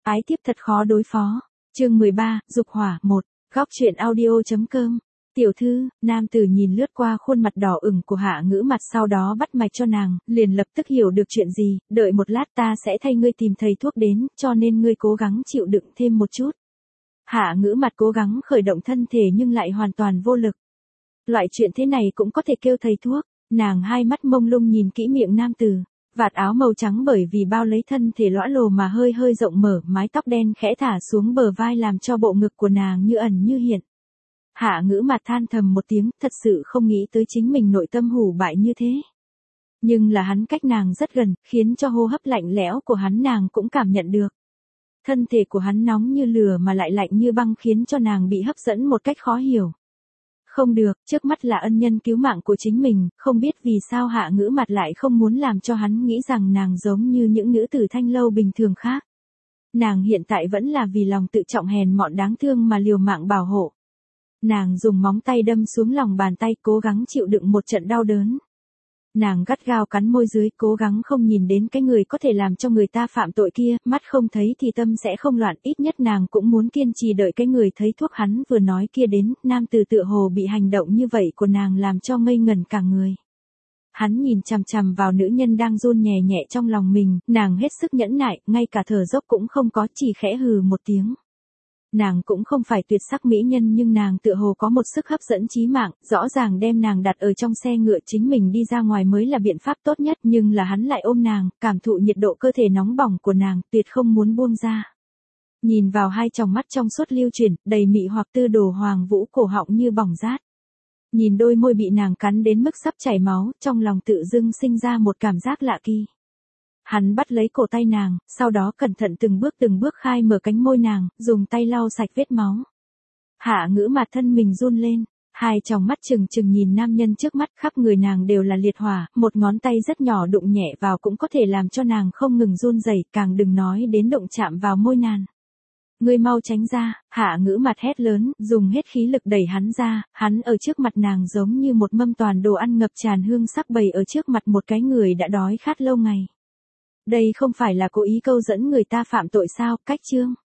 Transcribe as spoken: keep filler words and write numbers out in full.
Ái tiếp thật khó đối phó. Chương mười ba, dục hỏa, một. Góc truyện audio.com. Tiểu thư, nam tử nhìn lướt qua khuôn mặt đỏ ửng của Hạ Ngữ Mặt, sau đó bắt mạch cho nàng, liền lập tức hiểu được chuyện gì, đợi một lát ta sẽ thay ngươi tìm thầy thuốc đến, cho nên ngươi cố gắng chịu đựng thêm một chút. Hạ Ngữ Mặt cố gắng khởi động thân thể nhưng lại hoàn toàn vô lực. Loại chuyện thế này cũng có thể kêu thầy thuốc, nàng hai mắt mông lung nhìn kỹ miệng nam tử. Vạt áo màu trắng bởi vì bao lấy thân thể lõa lồ mà hơi hơi rộng mở, mái tóc đen khẽ thả xuống bờ vai làm cho bộ ngực của nàng như ẩn như hiện. Hạ Ngữ Mặt than thầm một tiếng, thật sự không nghĩ tới chính mình nội tâm hủ bại như thế. Nhưng là hắn cách nàng rất gần, khiến cho hô hấp lạnh lẽo của hắn nàng cũng cảm nhận được. Thân thể của hắn nóng như lửa mà lại lạnh như băng khiến cho nàng bị hấp dẫn một cách khó hiểu. Không được, trước mắt là ân nhân cứu mạng của chính mình, không biết vì sao Hạ Ngữ Mặt lại không muốn làm cho hắn nghĩ rằng nàng giống như những nữ tử thanh lâu bình thường khác. Nàng hiện tại vẫn là vì lòng tự trọng hèn mọn đáng thương mà liều mạng bảo hộ. Nàng dùng móng tay đâm xuống lòng bàn tay, cố gắng chịu đựng một trận đau đớn. Nàng gắt gao cắn môi dưới, cố gắng không nhìn đến cái người có thể làm cho người ta phạm tội kia, mắt không thấy thì tâm sẽ không loạn, ít nhất nàng cũng muốn kiên trì đợi cái người thấy thuốc hắn vừa nói kia đến. Nam tử tựa hồ bị hành động như vậy của nàng làm cho ngây ngẩn cả người. Hắn nhìn chằm chằm vào nữ nhân đang run nhẹ nhẹ trong lòng mình, nàng hết sức nhẫn nại, ngay cả thở dốc cũng không có, chỉ khẽ hừ một tiếng. Nàng cũng không phải tuyệt sắc mỹ nhân nhưng nàng tựa hồ có một sức hấp dẫn chí mạng, rõ ràng đem nàng đặt ở trong xe ngựa chính mình đi ra ngoài mới là biện pháp tốt nhất, nhưng là hắn lại ôm nàng, cảm thụ nhiệt độ cơ thể nóng bỏng của nàng, tuyệt không muốn buông ra. Nhìn vào hai tròng mắt trong suốt lưu chuyển, đầy mị hoặc tư đồ hoàng vũ, cổ họng như bỏng rát. Nhìn đôi môi bị nàng cắn đến mức sắp chảy máu, trong lòng tự dưng sinh ra một cảm giác lạ kỳ. Hắn bắt lấy cổ tay nàng, sau đó cẩn thận từng bước từng bước khai mở cánh môi nàng, dùng tay lau sạch vết máu. Hạ Ngữ Mặt thân mình run lên, hai tròng mắt trừng trừng nhìn nam nhân trước mắt, khắp người nàng đều là liệt hỏa, một ngón tay rất nhỏ đụng nhẹ vào cũng có thể làm cho nàng không ngừng run rẩy, càng đừng nói đến động chạm vào môi nàng. Ngươi mau tránh ra, Hạ Ngữ Mặt hét lớn, dùng hết khí lực đẩy hắn ra, hắn ở trước mặt nàng giống như một mâm toàn đồ ăn ngập tràn hương sắc bày ở trước mặt một cái người đã đói khát lâu ngày. Đây không phải là cố ý câu dẫn người ta phạm tội sao? Cách chương.